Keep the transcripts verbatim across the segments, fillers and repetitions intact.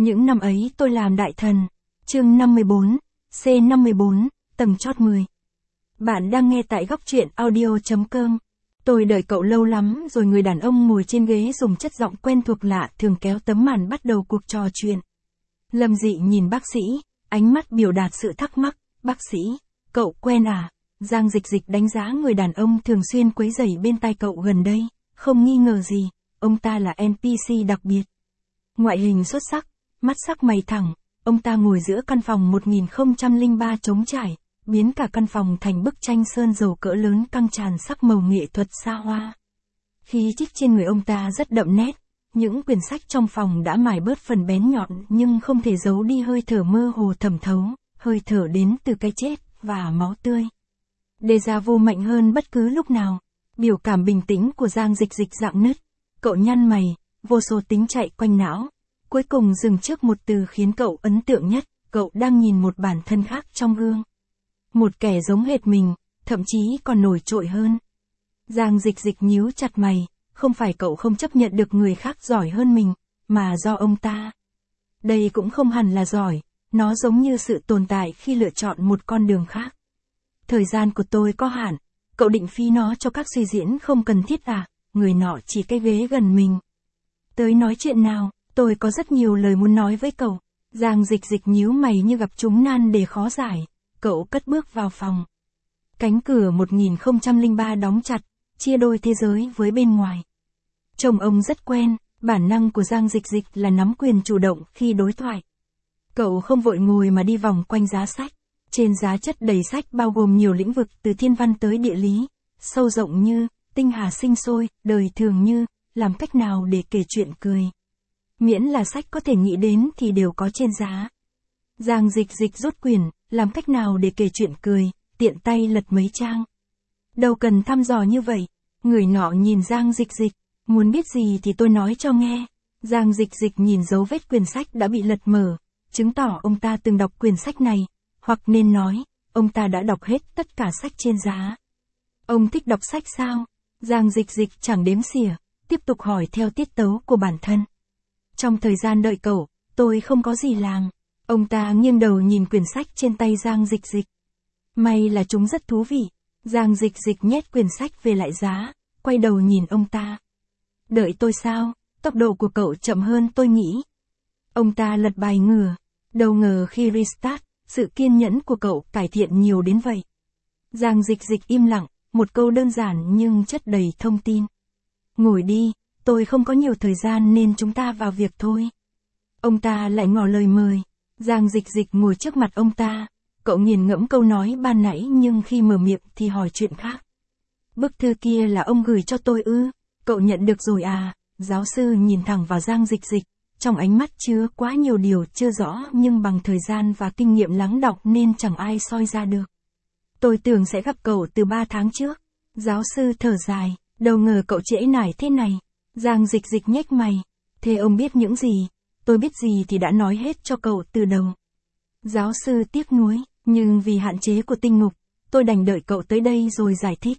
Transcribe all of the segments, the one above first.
Những năm ấy tôi làm đại thần. Chương năm mươi bốn, C năm mươi bốn, tầng chót mười. Bạn đang nghe tại góc truyện audio chấm com. Tôi đợi cậu lâu lắm rồi, người đàn ông ngồi trên ghế dùng chất giọng quen thuộc lạ thường kéo tấm màn bắt đầu cuộc trò chuyện. Lâm Dị nhìn bác sĩ, ánh mắt biểu đạt sự thắc mắc. Bác sĩ, cậu quen à? Giang Dịch Dịch đánh giá người đàn ông thường xuyên quấy rầy bên tai cậu gần đây, không nghi ngờ gì, ông ta là en pê xê đặc biệt. Ngoại hình xuất sắc, mắt sắc mày thẳng, ông ta ngồi giữa căn phòng một nghìn không trăm lẻ ba trống trải, biến cả căn phòng thành bức tranh sơn dầu cỡ lớn căng tràn sắc màu nghệ thuật xa hoa. Khí chất trên người ông ta rất đậm nét, những quyển sách trong phòng đã mài bớt phần bén nhọn nhưng không thể giấu đi hơi thở mơ hồ thẩm thấu, hơi thở đến từ cái chết và máu tươi. Déjà vu mạnh hơn bất cứ lúc nào. Biểu cảm bình tĩnh của Giang Dịch Dịch rạng nứt, cậu nhăn mày, vô số tính chạy quanh não. Cuối cùng dừng trước một từ khiến cậu ấn tượng nhất, cậu đang nhìn một bản thân khác trong gương. Một kẻ giống hệt mình, thậm chí còn nổi trội hơn. Giang Dịch Dịch nhíu chặt mày, không phải cậu không chấp nhận được người khác giỏi hơn mình, mà do ông ta. Đây cũng không hẳn là giỏi, nó giống như sự tồn tại khi lựa chọn một con đường khác. Thời gian của tôi có hạn, cậu định phí nó cho các suy diễn không cần thiết à? Người nọ chỉ cái ghế gần mình. Tới nói chuyện nào, tôi có rất nhiều lời muốn nói với cậu. Giang Dịch Dịch nhíu mày như gặp trúng nan đề khó giải. Cậu cất bước vào phòng. Cánh cửa một nghìn không trăm lẻ ba đóng chặt, chia đôi thế giới với bên ngoài. Chồng ông rất quen, bản năng của Giang Dịch Dịch là nắm quyền chủ động khi đối thoại. Cậu không vội ngồi mà đi vòng quanh giá sách. Trên giá chất đầy sách bao gồm nhiều lĩnh vực từ thiên văn tới địa lý, sâu rộng như, tinh hà sinh sôi, đời thường như, làm cách nào để kể chuyện cười. Miễn là sách có thể nghĩ đến thì đều có trên giá. Giang Dịch Dịch rút quyển, làm cách nào để kể chuyện cười, tiện tay lật mấy trang. Đâu cần thăm dò như vậy. Người nọ nhìn Giang Dịch Dịch, muốn biết gì thì tôi nói cho nghe. Giang Dịch Dịch nhìn dấu vết quyển sách đã bị lật mở, chứng tỏ ông ta từng đọc quyển sách này. Hoặc nên nói, ông ta đã đọc hết tất cả sách trên giá. Ông thích đọc sách sao? Giang Dịch Dịch chẳng đếm xỉa, tiếp tục hỏi theo tiết tấu của bản thân. Trong thời gian đợi cậu, tôi không có gì làm. Ông ta nghiêng đầu nhìn quyển sách trên tay Giang Dịch Dịch. May là chúng rất thú vị. Giang Dịch Dịch nhét quyển sách về lại giá, quay đầu nhìn ông ta. Đợi tôi sao? Tốc độ của cậu chậm hơn tôi nghĩ. Ông ta lật bài ngửa. Đâu ngờ khi restart, sự kiên nhẫn của cậu cải thiện nhiều đến vậy. Giang Dịch Dịch im lặng, một câu đơn giản nhưng chất đầy thông tin. Ngồi đi, tôi không có nhiều thời gian nên chúng ta vào việc thôi. Ông ta lại ngỏ lời mời. Giang Dịch Dịch ngồi trước mặt ông ta. Cậu nghiền ngẫm câu nói ban nãy nhưng khi mở miệng thì hỏi chuyện khác. Bức thư kia là ông gửi cho tôi ư? Cậu nhận được rồi à? Giáo sư nhìn thẳng vào Giang Dịch Dịch. Trong ánh mắt chứa quá nhiều điều chưa rõ nhưng bằng thời gian và kinh nghiệm lắng đọng nên chẳng ai soi ra được. Tôi tưởng sẽ gặp cậu từ ba tháng trước. Giáo sư thở dài, đâu ngờ cậu trễ nải thế này. Giang Dịch Dịch nhếch mày. Thế ông biết những gì? Tôi biết gì thì đã nói hết cho cậu từ đầu. Giáo sư tiếc nuối, nhưng vì hạn chế của tinh ngục, tôi đành đợi cậu tới đây rồi giải thích.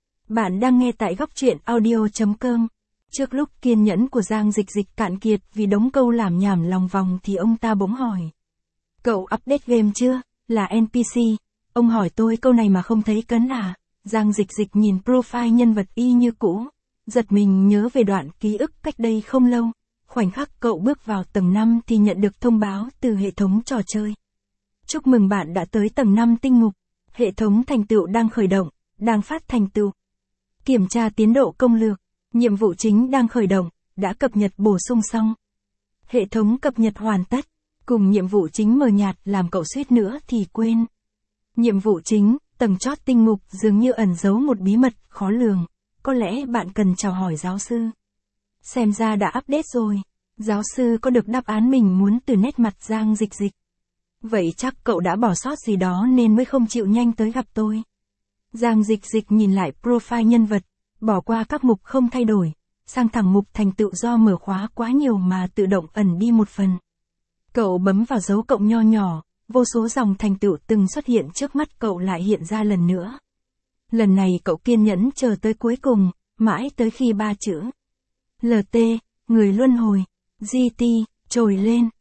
Bạn đang nghe tại góc truyện audio chấm com. Trước lúc kiên nhẫn của Giang Dịch Dịch cạn kiệt vì đống câu làm nhảm lòng vòng thì ông ta bỗng hỏi. Cậu update game chưa? Là en pê xê. Ông hỏi tôi câu này mà không thấy cấn à? Giang Dịch Dịch nhìn profile nhân vật y như cũ. Giật mình nhớ về đoạn ký ức cách đây không lâu. Khoảnh khắc cậu bước vào tầng năm thì nhận được thông báo từ hệ thống trò chơi. Chúc mừng bạn đã tới tầng năm tinh ngục. Hệ thống thành tựu đang khởi động, đang phát thành tựu. Kiểm tra tiến độ công lược. Nhiệm vụ chính đang khởi động, đã cập nhật bổ sung xong. Hệ thống cập nhật hoàn tất, cùng nhiệm vụ chính mờ nhạt làm cậu suýt nữa thì quên. Nhiệm vụ chính, tầng chót tinh ngục dường như ẩn giấu một bí mật khó lường, có lẽ bạn cần chào hỏi giáo sư. Xem ra đã update rồi, giáo sư có được đáp án mình muốn từ nét mặt Giang Dịch Dịch. Vậy chắc cậu đã bỏ sót gì đó nên mới không chịu nhanh tới gặp tôi. Giang Dịch Dịch nhìn lại profile nhân vật. Bỏ qua các mục không thay đổi, sang thẳng mục thành tựu do mở khóa quá nhiều mà tự động ẩn đi một phần. Cậu bấm vào dấu cộng nho nhỏ, vô số dòng thành tựu từng xuất hiện trước mắt cậu lại hiện ra lần nữa. Lần này cậu kiên nhẫn chờ tới cuối cùng, mãi tới khi ba chữ lờ tê, người luân hồi, giê tê, trồi lên,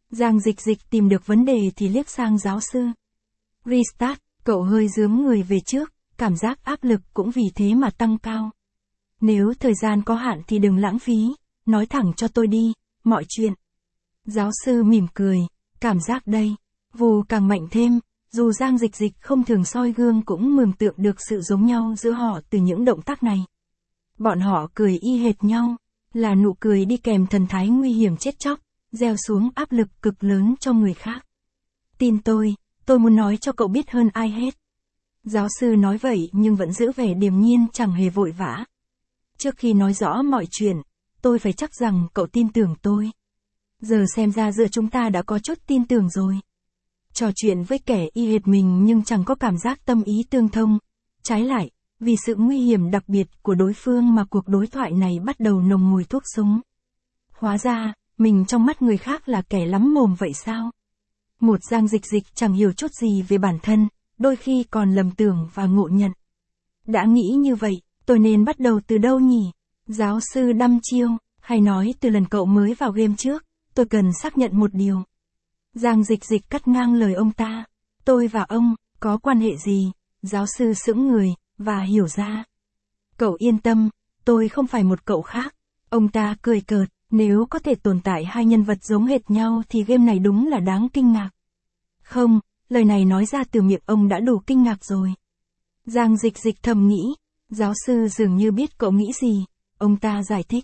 Giang Dịch Dịch tìm được vấn đề thì liếc sang giáo sư. Restart, cậu hơi dướm người về trước, cảm giác áp lực cũng vì thế mà tăng cao. Nếu thời gian có hạn thì đừng lãng phí, nói thẳng cho tôi đi, mọi chuyện. Giáo sư mỉm cười, cảm giác đây, vù càng mạnh thêm, dù Giang Dịch Dịch không thường soi gương cũng mường tượng được sự giống nhau giữa họ từ những động tác này. Bọn họ cười y hệt nhau, là nụ cười đi kèm thần thái nguy hiểm chết chóc, gieo xuống áp lực cực lớn cho người khác. Tin tôi, tôi muốn nói cho cậu biết hơn ai hết. Giáo sư nói vậy nhưng vẫn giữ vẻ điềm nhiên chẳng hề vội vã. Trước khi nói rõ mọi chuyện, tôi phải chắc rằng cậu tin tưởng tôi. Giờ xem ra giữa chúng ta đã có chút tin tưởng rồi. Trò chuyện với kẻ y hệt mình nhưng chẳng có cảm giác tâm ý tương thông. Trái lại, vì sự nguy hiểm đặc biệt của đối phương mà cuộc đối thoại này bắt đầu nồng mùi thuốc súng. Hóa ra, mình trong mắt người khác là kẻ lắm mồm vậy sao? Một Giang Dịch Dịch chẳng hiểu chút gì về bản thân, đôi khi còn lầm tưởng và ngộ nhận. Đã nghĩ như vậy, tôi nên bắt đầu từ đâu nhỉ? Giáo sư đăm chiêu, hay nói từ lần cậu mới vào game trước, tôi cần xác nhận một điều. Giang Dịch Dịch cắt ngang lời ông ta. Tôi và ông, có quan hệ gì? Giáo sư sững người, và hiểu ra. Cậu yên tâm, tôi không phải một cậu khác. Ông ta cười cợt, nếu có thể tồn tại hai nhân vật giống hệt nhau thì game này đúng là đáng kinh ngạc. Không, lời này nói ra từ miệng ông đã đủ kinh ngạc rồi. Giang Dịch Dịch thầm nghĩ, giáo sư dường như biết cậu nghĩ gì, ông ta giải thích.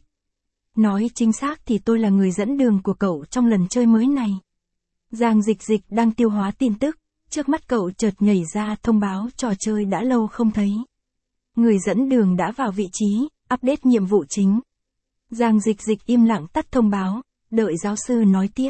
Nói chính xác thì tôi là người dẫn đường của cậu trong lần chơi mới này. Giang Dịch Dịch đang tiêu hóa tin tức, trước mắt cậu chợt nhảy ra thông báo trò chơi đã lâu không thấy. Người dẫn đường đã vào vị trí, update nhiệm vụ chính. Giang Dịch Dịch im lặng tắt thông báo, đợi giáo sư nói tiếp.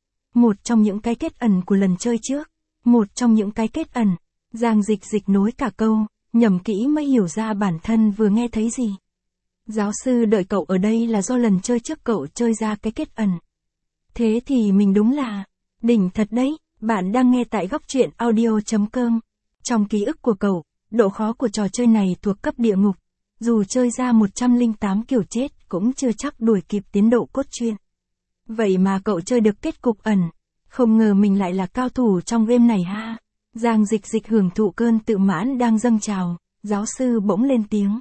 Một trong những cái kết ẩn của lần chơi trước, một trong những cái kết ẩn, Giang Dịch Dịch nối cả câu, nhẩm kỹ mới hiểu ra bản thân vừa nghe thấy gì. Giáo sư đợi cậu ở đây là do lần chơi trước cậu chơi ra cái kết ẩn. Thế thì mình đúng là, đỉnh thật đấy, bạn đang nghe tại góc truyện audio chấm com. Trong ký ức của cậu, độ khó của trò chơi này thuộc cấp địa ngục, dù chơi ra một trăm lẻ tám kiểu chết cũng chưa chắc đuổi kịp tiến độ cốt truyện. Vậy mà cậu chơi được kết cục ẩn, không ngờ mình lại là cao thủ trong game này ha. Giang Dịch Dịch hưởng thụ cơn tự mãn đang dâng trào, giáo sư bỗng lên tiếng.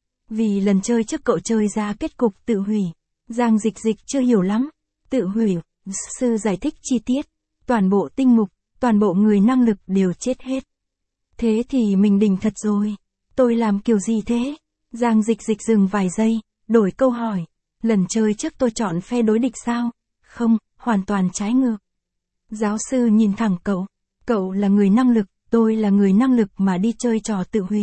Vì lần chơi trước cậu chơi ra kết cục tự hủy, Giang Dịch Dịch chưa hiểu lắm. Tự hủy, sư giải thích chi tiết, toàn bộ tinh mục, toàn bộ người năng lực đều chết hết. Thế thì mình đỉnh thật rồi, tôi làm kiểu gì thế? Giang Dịch Dịch dừng vài giây, đổi câu hỏi. Lần chơi trước tôi chọn phe đối địch sao? Không, hoàn toàn trái ngược. Giáo sư nhìn thẳng cậu. Cậu là người năng lực, tôi là người năng lực mà đi chơi trò tự hủy.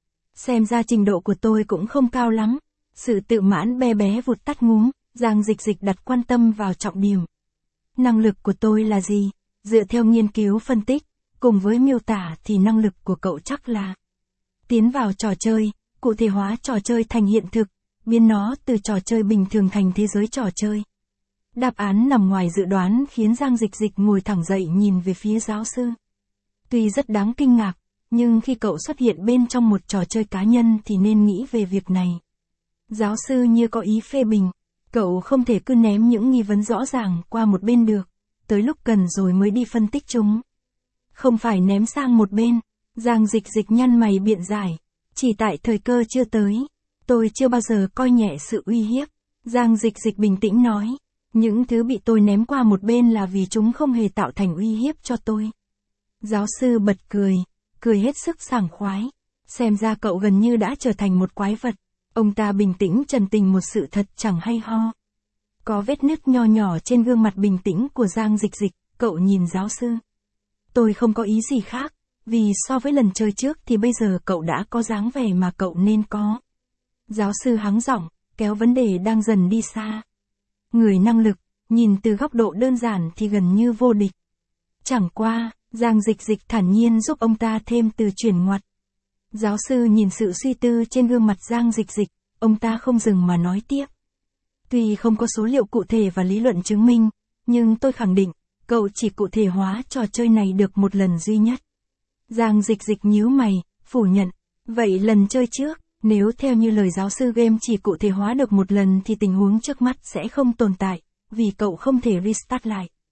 Xem ra trình độ của tôi cũng không cao lắm. Sự tự mãn bé bé vụt tắt ngúm, Giang Dịch Dịch đặt quan tâm vào trọng điểm. Năng lực của tôi là gì? Dựa theo nghiên cứu phân tích, cùng với miêu tả thì năng lực của cậu chắc là tiến vào trò chơi, cụ thể hóa trò chơi thành hiện thực, biến nó từ trò chơi bình thường thành thế giới trò chơi. Đáp án nằm ngoài dự đoán khiến Giang Dịch Dịch ngồi thẳng dậy nhìn về phía giáo sư. Tuy rất đáng kinh ngạc, nhưng khi cậu xuất hiện bên trong một trò chơi cá nhân thì nên nghĩ về việc này. Giáo sư như có ý phê bình, cậu không thể cứ ném những nghi vấn rõ ràng qua một bên được, tới lúc cần rồi mới đi phân tích chúng. Không phải ném sang một bên, Giang Dịch Dịch nhăn mày biện giải, chỉ tại thời cơ chưa tới. Tôi chưa bao giờ coi nhẹ sự uy hiếp. Giang Dịch Dịch bình tĩnh nói, những thứ bị tôi ném qua một bên là vì chúng không hề tạo thành uy hiếp cho tôi. Giáo sư bật cười, cười hết sức sảng khoái. Xem ra cậu gần như đã trở thành một quái vật. Ông ta bình tĩnh trần tình một sự thật chẳng hay ho. Có vết nứt nho nhỏ trên gương mặt bình tĩnh của Giang Dịch Dịch, cậu nhìn giáo sư. Tôi không có ý gì khác, vì so với lần chơi trước thì bây giờ cậu đã có dáng vẻ mà cậu nên có. Giáo sư hắng giọng, kéo vấn đề đang dần đi xa. Người năng lực, nhìn từ góc độ đơn giản thì gần như vô địch. Chẳng qua, Giang Dịch Dịch thản nhiên giúp ông ta thêm từ chuyển ngoặt. Giáo sư nhìn sự suy tư trên gương mặt Giang Dịch Dịch, ông ta không dừng mà nói tiếp. Tuy không có số liệu cụ thể và lý luận chứng minh, nhưng tôi khẳng định, cậu chỉ cụ thể hóa trò chơi này được một lần duy nhất. Giang Dịch Dịch nhíu mày, phủ nhận. Vậy lần chơi trước, nếu theo như lời giáo sư game chỉ cụ thể hóa được một lần thì tình huống trước mắt sẽ không tồn tại, vì cậu không thể restart lại.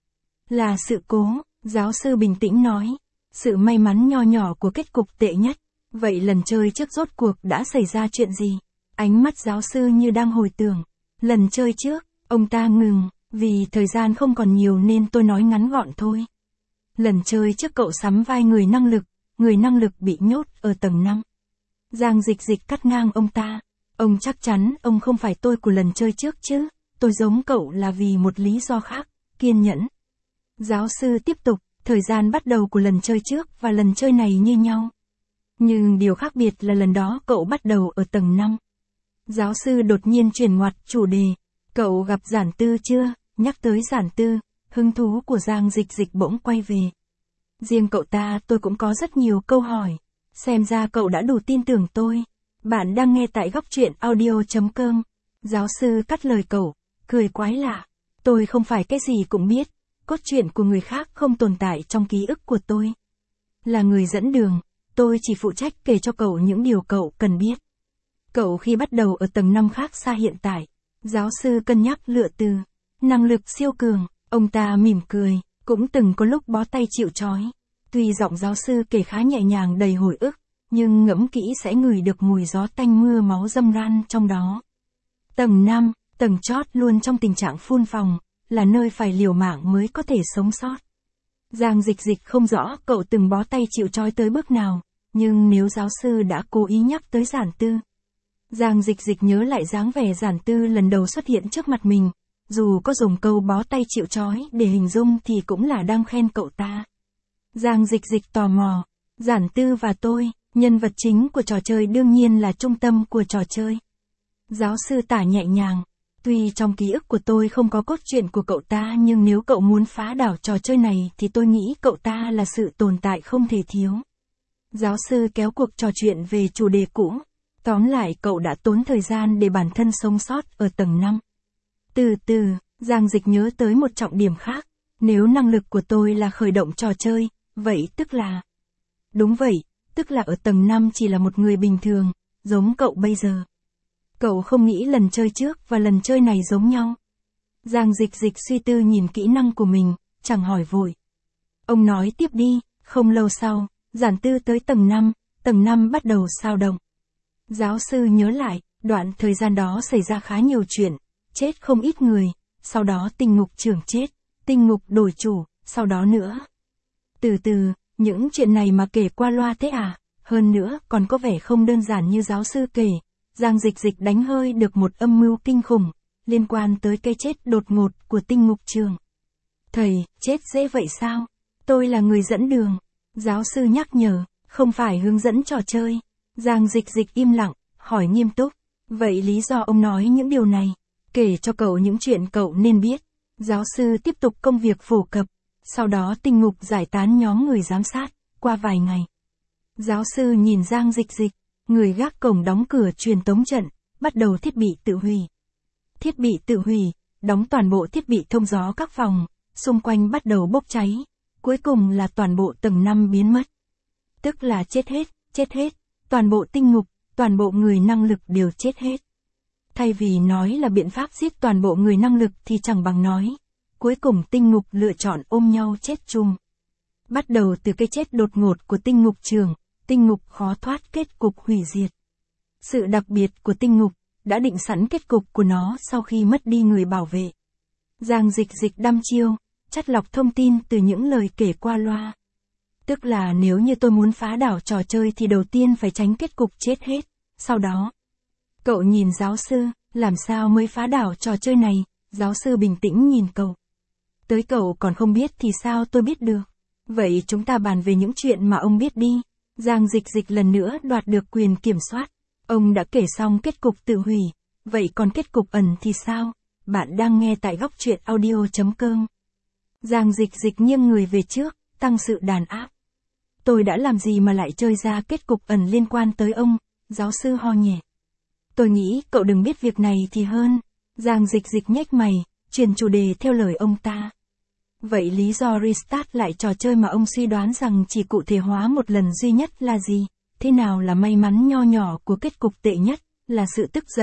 Là sự cố, giáo sư bình tĩnh nói. Sự may mắn nho nhỏ của kết cục tệ nhất. Vậy lần chơi trước rốt cuộc đã xảy ra chuyện gì? Ánh mắt giáo sư như đang hồi tưởng. Lần chơi trước, ông ta ngừng, vì thời gian không còn nhiều nên tôi nói ngắn gọn thôi. Lần chơi trước cậu sắm vai người năng lực, người năng lực bị nhốt ở tầng năm. Giang Dịch Dịch cắt ngang ông ta. Ông chắc chắn ông không phải tôi của lần chơi trước chứ, tôi giống cậu là vì một lý do khác, kiên nhẫn. Giáo sư tiếp tục, thời gian bắt đầu của lần chơi trước và lần chơi này như nhau. Nhưng điều khác biệt là lần đó cậu bắt đầu ở tầng năm. Giáo sư đột nhiên chuyển ngoặt chủ đề. Cậu gặp Giản Tư chưa? Nhắc tới Giản Tư, hứng thú của Giang Dịch Dịch bỗng quay về. Riêng cậu ta tôi cũng có rất nhiều câu hỏi. Xem ra cậu đã đủ tin tưởng tôi. Bạn đang nghe tại góc truyện audio chấm com. Giáo sư cắt lời cậu, cười quái lạ. Tôi không phải cái gì cũng biết. Cốt truyện của người khác không tồn tại trong ký ức của tôi. Là người dẫn đường, tôi chỉ phụ trách kể cho cậu những điều cậu cần biết. Cậu khi bắt đầu ở tầng năm khác xa hiện tại. Giáo sư cân nhắc lựa từ. Năng lực siêu cường, ông ta mỉm cười, cũng từng có lúc bó tay chịu trói. Tuy giọng giáo sư kể khá nhẹ nhàng đầy hồi ức, nhưng ngẫm kỹ sẽ ngửi được mùi gió tanh mưa máu dâm ran trong đó. Tầng năm, tầng chót luôn trong tình trạng phun phòng, là nơi phải liều mạng mới có thể sống sót. Giang Dịch Dịch không rõ cậu từng bó tay chịu trói tới bước nào, nhưng nếu giáo sư đã cố ý nhắc tới Giản Tư. Giang Dịch Dịch nhớ lại dáng vẻ Giản Tư lần đầu xuất hiện trước mặt mình, dù có dùng câu bó tay chịu trói để hình dung thì cũng là đang khen cậu ta. Giang Dịch Dịch tò mò, Giản Tư và tôi, nhân vật chính của trò chơi đương nhiên là trung tâm của trò chơi. Giáo sư tả nhẹ nhàng, tuy trong ký ức của tôi không có cốt truyện của cậu ta nhưng nếu cậu muốn phá đảo trò chơi này thì tôi nghĩ cậu ta là sự tồn tại không thể thiếu. Giáo sư kéo cuộc trò chuyện về chủ đề cũ. Tóm lại cậu đã tốn thời gian để bản thân sống sót ở tầng năm. Từ từ, Giang Dịch nhớ tới một trọng điểm khác. Nếu năng lực của tôi là khởi động trò chơi, vậy tức là... Đúng vậy, tức là ở tầng năm chỉ là một người bình thường, giống cậu bây giờ. Cậu không nghĩ lần chơi trước và lần chơi này giống nhau. Giang Dịch Dịch suy tư nhìn kỹ năng của mình, chẳng hỏi vội. Ông nói tiếp đi, không lâu sau, Giản Tư tới tầng năm, tầng năm bắt đầu sao động. Giáo sư nhớ lại, đoạn thời gian đó xảy ra khá nhiều chuyện, chết không ít người, sau đó tinh ngục trưởng chết, tinh ngục đổi chủ, sau đó nữa. Từ từ, những chuyện này mà kể qua loa thế à, hơn nữa còn có vẻ không đơn giản như giáo sư kể. Giang Dịch Dịch đánh hơi được một âm mưu kinh khủng, liên quan tới cái chết đột ngột của tinh ngục trường. Thầy, chết dễ vậy sao? Tôi là người dẫn đường. Giáo sư nhắc nhở, không phải hướng dẫn trò chơi. Giang Dịch Dịch im lặng, hỏi nghiêm túc. Vậy lý do ông nói những điều này? Kể cho cậu những chuyện cậu nên biết. Giáo sư tiếp tục công việc phổ cập. Sau đó tinh ngục giải tán nhóm người giám sát, qua vài ngày. Giáo sư nhìn Giang Dịch Dịch. Người gác cổng đóng cửa truyền tống trận, bắt đầu thiết bị tự hủy. Thiết bị tự hủy, đóng toàn bộ thiết bị thông gió các phòng, xung quanh bắt đầu bốc cháy. Cuối cùng là toàn bộ tầng năm biến mất. Tức là chết hết, chết hết. Toàn bộ tinh ngục, toàn bộ người năng lực đều chết hết. Thay vì nói là biện pháp giết toàn bộ người năng lực thì chẳng bằng nói. Cuối cùng tinh ngục lựa chọn ôm nhau chết chung. Bắt đầu từ cái chết đột ngột của tinh ngục trường, tinh ngục khó thoát kết cục hủy diệt. Sự đặc biệt của tinh ngục, đã định sẵn kết cục của nó sau khi mất đi người bảo vệ. Giang Dịch Dịch đăm chiêu, chắt lọc thông tin từ những lời kể qua loa. Tức là nếu như tôi muốn phá đảo trò chơi thì đầu tiên phải tránh kết cục chết hết, sau đó. Cậu nhìn giáo sư, làm sao mới phá đảo trò chơi này, giáo sư bình tĩnh nhìn cậu. Tới cậu còn không biết thì sao tôi biết được. Vậy chúng ta bàn về những chuyện mà ông biết đi. Giang Dịch Dịch lần nữa đoạt được quyền kiểm soát. Ông đã kể xong kết cục tự hủy. Vậy còn kết cục ẩn thì sao? Bạn đang nghe tại góc truyện audio chấm com. Giang Dịch Dịch nghiêng người về trước, tăng sự đàn áp. Tôi đã làm gì mà lại chơi ra kết cục ẩn liên quan tới ông? Giáo sư ho nhẹ. Tôi nghĩ cậu đừng biết việc này thì hơn. Giang Dịch Dịch nhếch mày, truyền chủ đề theo lời ông ta. Vậy lý do restart lại trò chơi mà ông suy đoán rằng chỉ cụ thể hóa một lần duy nhất là gì? Thế nào là may mắn nho nhỏ của kết cục tệ nhất, là sự tức giận,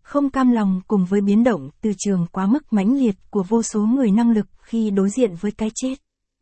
không cam lòng cùng với biến động từ trường quá mức mãnh liệt của vô số người năng lực khi đối diện với cái chết.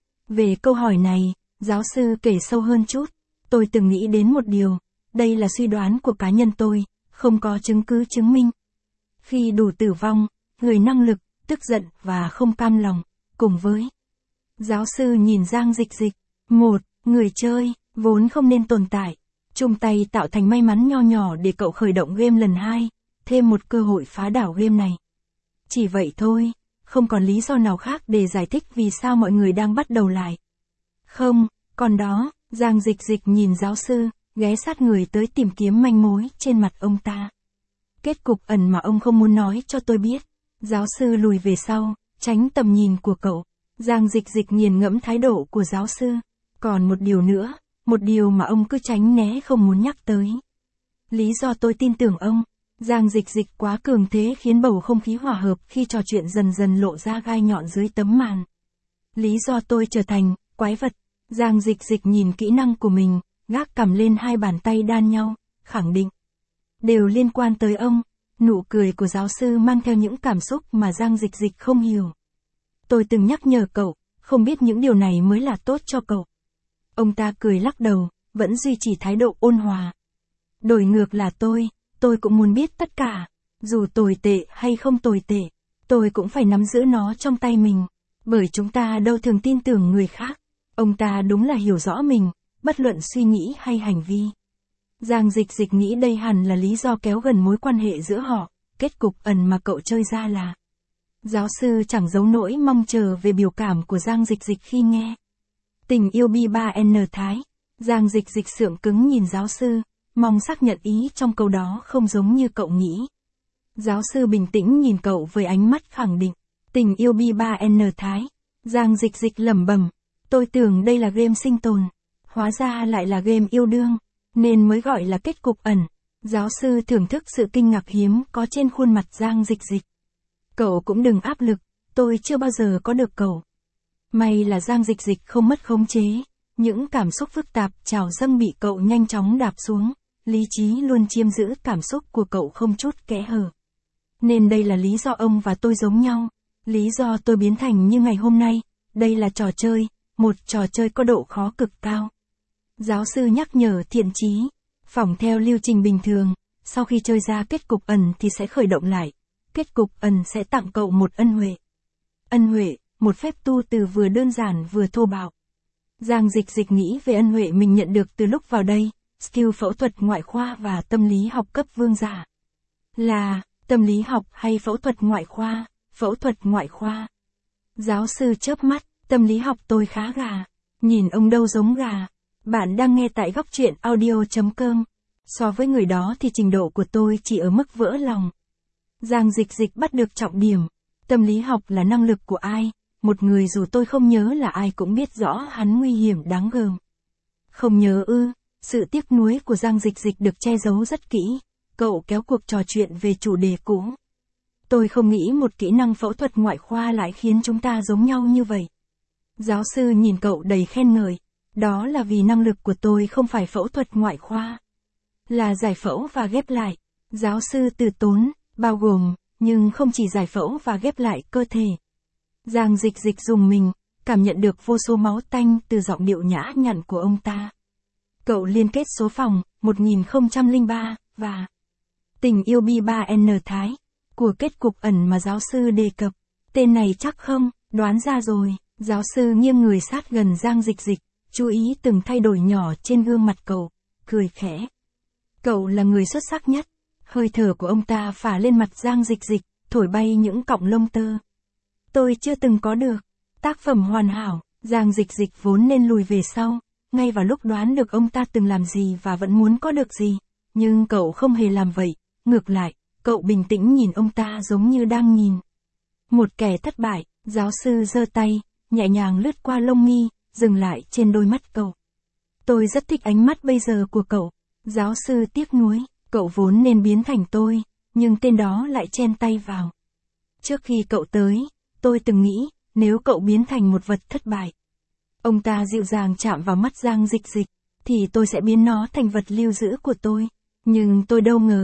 Về câu hỏi này, giáo sư kể sâu hơn chút, tôi từng nghĩ đến một điều, đây là suy đoán của cá nhân tôi, không có chứng cứ chứng minh. Khi đủ tử vong, người năng lực, tức giận và không cam lòng, cùng với giáo sư nhìn Giang Dịch Dịch, một, người chơi, vốn không nên tồn tại, chung tay tạo thành may mắn nho nhỏ để cậu khởi động game lần hai, thêm một cơ hội phá đảo game này. Chỉ vậy thôi, không còn lý do nào khác để giải thích vì sao mọi người đang bắt đầu lại. Không, còn đó, Giang Dịch Dịch nhìn giáo sư, ghé sát người tới tìm kiếm manh mối trên mặt ông ta. Kết cục ẩn mà ông không muốn nói cho tôi biết. Giáo sư lùi về sau, tránh tầm nhìn của cậu. Giang Dịch Dịch nghiền ngẫm thái độ của giáo sư. Còn một điều nữa, một điều mà ông cứ tránh né không muốn nhắc tới. Lý do tôi tin tưởng ông, Giang Dịch Dịch quá cường thế khiến bầu không khí hòa hợp khi trò chuyện dần dần lộ ra gai nhọn dưới tấm màn. Lý do tôi trở thành quái vật, Giang Dịch Dịch nhìn kỹ năng của mình, gác cằm lên hai bàn tay đan nhau, khẳng định. Đều liên quan tới ông, nụ cười của giáo sư mang theo những cảm xúc mà Giang Dịch Dịch không hiểu. Tôi từng nhắc nhở cậu, không biết những điều này mới là tốt cho cậu. Ông ta cười lắc đầu, vẫn duy trì thái độ ôn hòa. Đổi ngược là tôi, tôi cũng muốn biết tất cả, dù tồi tệ hay không tồi tệ, tôi cũng phải nắm giữ nó trong tay mình, bởi chúng ta đâu thường tin tưởng người khác. Ông ta đúng là hiểu rõ mình, bất luận suy nghĩ hay hành vi. Giang Dịch Dịch nghĩ đây hẳn là lý do kéo gần mối quan hệ giữa họ, kết cục ẩn mà cậu chơi ra là. Giáo sư chẳng giấu nỗi mong chờ về biểu cảm của Giang Dịch Dịch khi nghe. Tình yêu bi ba N Thái, Giang Dịch Dịch sượng cứng nhìn giáo sư, mong xác nhận ý trong câu đó không giống như cậu nghĩ. Giáo sư bình tĩnh nhìn cậu với ánh mắt khẳng định, tình yêu bi ba N Thái, Giang Dịch Dịch lẩm bẩm, tôi tưởng đây là game sinh tồn, hóa ra lại là game yêu đương, nên mới gọi là kết cục ẩn. Giáo sư thưởng thức sự kinh ngạc hiếm có trên khuôn mặt Giang Dịch Dịch. Cậu cũng đừng áp lực, tôi chưa bao giờ có được cậu. May là Giang Dịch Dịch không mất khống chế, những cảm xúc phức tạp trào dâng bị cậu nhanh chóng đạp xuống, lý trí luôn chiếm giữ cảm xúc của cậu không chút kẽ hở. Nên đây là lý do ông và tôi giống nhau, lý do tôi biến thành như ngày hôm nay, đây là trò chơi, một trò chơi có độ khó cực cao. Giáo sư nhắc nhở thiện chí, phỏng theo lưu trình bình thường, sau khi chơi ra kết cục ẩn thì sẽ khởi động lại. Kết cục ẩn sẽ tặng cậu một ân huệ. Ân huệ, một phép tu từ vừa đơn giản vừa thô bạo. Giang Dịch Dịch nghĩ về ân huệ mình nhận được từ lúc vào đây, skill phẫu thuật ngoại khoa và tâm lý học cấp vương giả. Là, tâm lý học hay phẫu thuật ngoại khoa, phẫu thuật ngoại khoa. Giáo sư chớp mắt, tâm lý học tôi khá gà. Nhìn ông đâu giống gà. Bạn đang nghe tại góc truyện audio chấm com. So với người đó thì trình độ của tôi chỉ ở mức vỡ lòng. Giang Dịch Dịch bắt được trọng điểm. Tâm lý học là năng lực của ai? Một người dù tôi không nhớ là ai cũng biết rõ hắn nguy hiểm đáng gờm. Không nhớ ư, sự tiếc nuối của Giang Dịch Dịch được che giấu rất kỹ. Cậu kéo cuộc trò chuyện về chủ đề cũ. Tôi không nghĩ một kỹ năng phẫu thuật ngoại khoa lại khiến chúng ta giống nhau như vậy. Giáo sư nhìn cậu đầy khen ngợi. Đó là vì năng lực của tôi không phải phẫu thuật ngoại khoa. Là giải phẫu và ghép lại. Giáo sư từ tốn, bao gồm, nhưng không chỉ giải phẫu và ghép lại cơ thể. Giang Dịch Dịch dùng mình, cảm nhận được vô số máu tanh từ giọng điệu nhã nhặn của ông ta. Cậu liên kết số phòng, một nghìn không trăm lẻ ba, và tình yêu bi ba N Thái, của kết cục ẩn mà giáo sư đề cập. Tên này chắc không, đoán ra rồi. Giáo sư nghiêng người sát gần Giang Dịch Dịch, chú ý từng thay đổi nhỏ trên gương mặt cậu, cười khẽ. Cậu là người xuất sắc nhất. Hơi thở của ông ta phả lên mặt Giang Dịch Dịch, thổi bay những cọng lông tơ. Tôi chưa từng có được tác phẩm hoàn hảo. Giang Dịch Dịch vốn nên lùi về sau, ngay vào lúc đoán được ông ta từng làm gì và vẫn muốn có được gì. Nhưng cậu không hề làm vậy, ngược lại, cậu bình tĩnh nhìn ông ta giống như đang nhìn một kẻ thất bại. Giáo sư giơ tay, nhẹ nhàng lướt qua lông mi, dừng lại trên đôi mắt cậu. Tôi rất thích ánh mắt bây giờ của cậu. Giáo sư tiếc nuối, cậu vốn nên biến thành tôi, nhưng tên đó lại chen tay vào. Trước khi cậu tới, tôi từng nghĩ, nếu cậu biến thành một vật thất bại. Ông ta dịu dàng chạm vào mắt Giang Dịch Dịch, thì tôi sẽ biến nó thành vật lưu giữ của tôi. Nhưng tôi đâu ngờ, cậu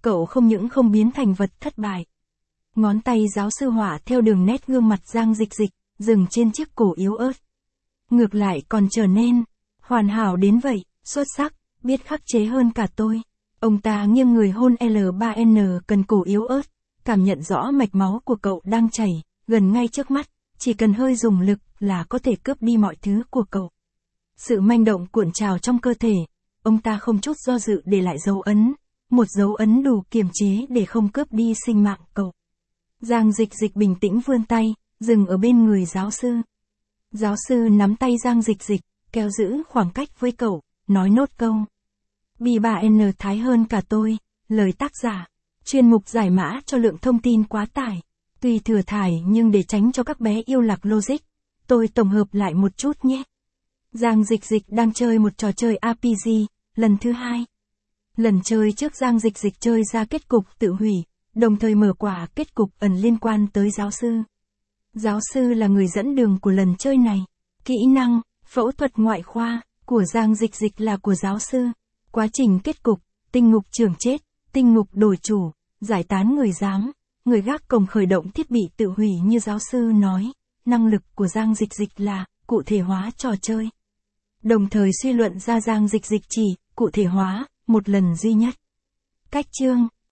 cậu không những không biến thành vật thất bại. Ngón tay giáo sư họa theo đường nét gương mặt Giang Dịch Dịch, dừng trên chiếc cổ yếu ớt. Ngược lại còn trở nên hoàn hảo đến vậy, xuất sắc, biết khắc chế hơn cả tôi. Ông ta nghiêng người hôn L ba N cần cổ yếu ớt, cảm nhận rõ mạch máu của cậu đang chảy, gần ngay trước mắt, chỉ cần hơi dùng lực là có thể cướp đi mọi thứ của cậu. Sự manh động cuộn trào trong cơ thể, ông ta không chút do dự để lại dấu ấn, một dấu ấn đủ kiềm chế để không cướp đi sinh mạng cậu. Giang Dịch Dịch bình tĩnh vươn tay, dừng ở bên người giáo sư. Giáo sư nắm tay Giang Dịch Dịch, kéo giữ khoảng cách với cậu, nói nốt câu. Bi ba N thái hơn cả tôi, lời tác giả. Chuyên mục giải mã cho lượng thông tin quá tải. Tuy thừa thải nhưng để tránh cho các bé yêu lạc logic, tôi tổng hợp lại một chút nhé. Giang Dịch Dịch đang chơi một trò chơi R P G, lần thứ hai. Lần chơi trước Giang Dịch Dịch chơi ra kết cục tự hủy, đồng thời mở quả kết cục ẩn liên quan tới giáo sư. Giáo sư là người dẫn đường của lần chơi này. Kỹ năng, phẫu thuật ngoại khoa, của Giang Dịch Dịch là của giáo sư. Quá trình kết cục, tinh ngục trưởng chết, tinh ngục đổi chủ, giải tán người giám, người gác cổng khởi động thiết bị tự hủy như giáo sư nói. Năng lực của Giang Dịch Dịch là cụ thể hóa trò chơi. Đồng thời suy luận ra Giang Dịch Dịch chỉ cụ thể hóa một lần duy nhất. Cách chương